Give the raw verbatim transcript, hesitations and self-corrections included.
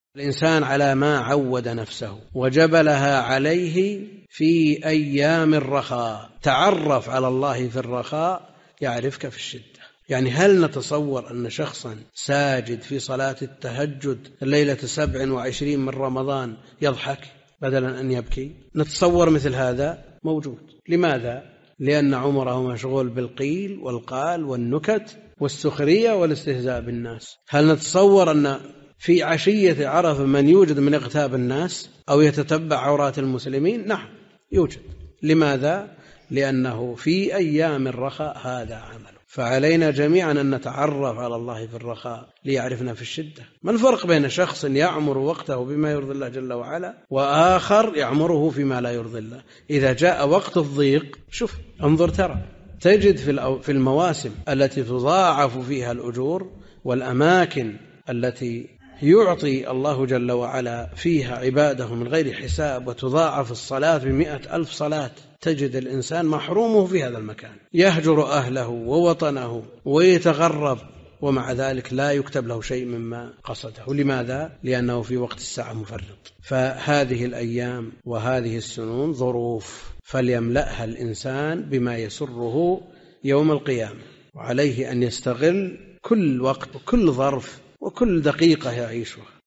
الإنسان على ما عود نفسه وجبلها عليه في أيام الرخاء. تعرف على الله في الرخاء يعرفك في الشدة. يعني هل نتصور أن شخصا ساجد في صلاة التهجد الليلة سبع وعشرين من رمضان يضحك بدلا أن يبكي؟ نتصور مثل هذا؟ موجود. لماذا؟ لأن عمره مشغول بالقيل والقال والنكت والسخرية والاستهزاء بالناس. هل نتصور أن في عشية عرفة من يوجد من اغتاب الناس أو يتتبع عورات المسلمين؟ نعم يوجد. لماذا؟ لأنه في أيام الرخاء هذا عمله. فعلينا جميعا أن نتعرف على الله في الرخاء ليعرفنا في الشدة. ما الفرق بين شخص يعمر وقته بما يرضي الله جل وعلا وآخر يعمره فيما لا يرضي الله؟ إذا جاء وقت الضيق شوف انظر ترى تجد في المواسم التي تضاعف فيها الأجور والأماكن التي يعطي الله جل وعلا فيها عباده من غير حساب وتضاعف الصلاة بمئة ألف صلاة، تجد الإنسان محرومه في هذا المكان يهجر أهله ووطنه ويتغرب ومع ذلك لا يكتب له شيء مما قصده. لماذا؟ لأنه في وقت الساعة مفرط. فهذه الأيام وهذه السنون ظروف فليملأها الإنسان بما يسره يوم القيامة، وعليه أن يستغل كل وقت وكل ظرف وكل دقيقة يعيشها.